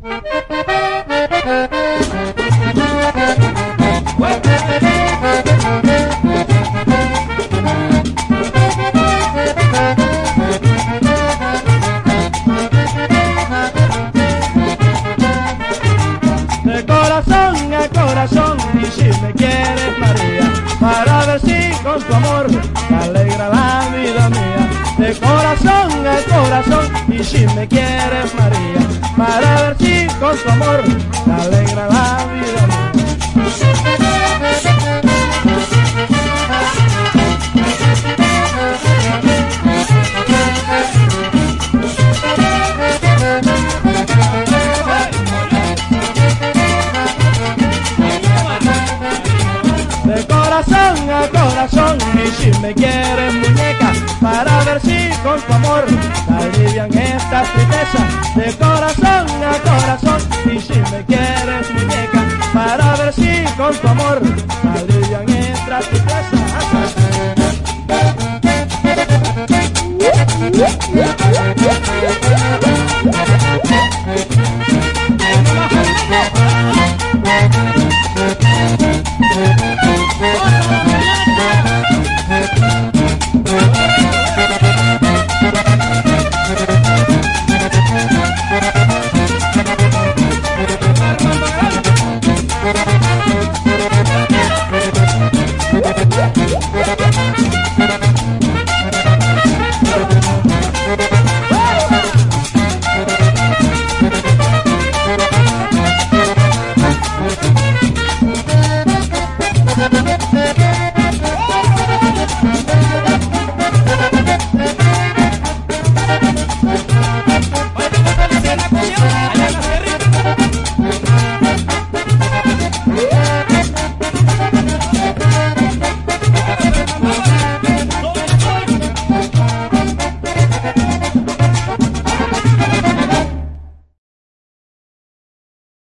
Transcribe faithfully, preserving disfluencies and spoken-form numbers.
De corazón a corazón, y si me quieres, María, para ver si con tu amor te alegra la vida mía. De corazón a corazón, y si me quieres, María, para ver si con tu amor te alegra la vida mía. De corazón a corazón, y si me quieres, muñeca, para ver si con tu amor te alivian estas tristezas. De corazón a corazón.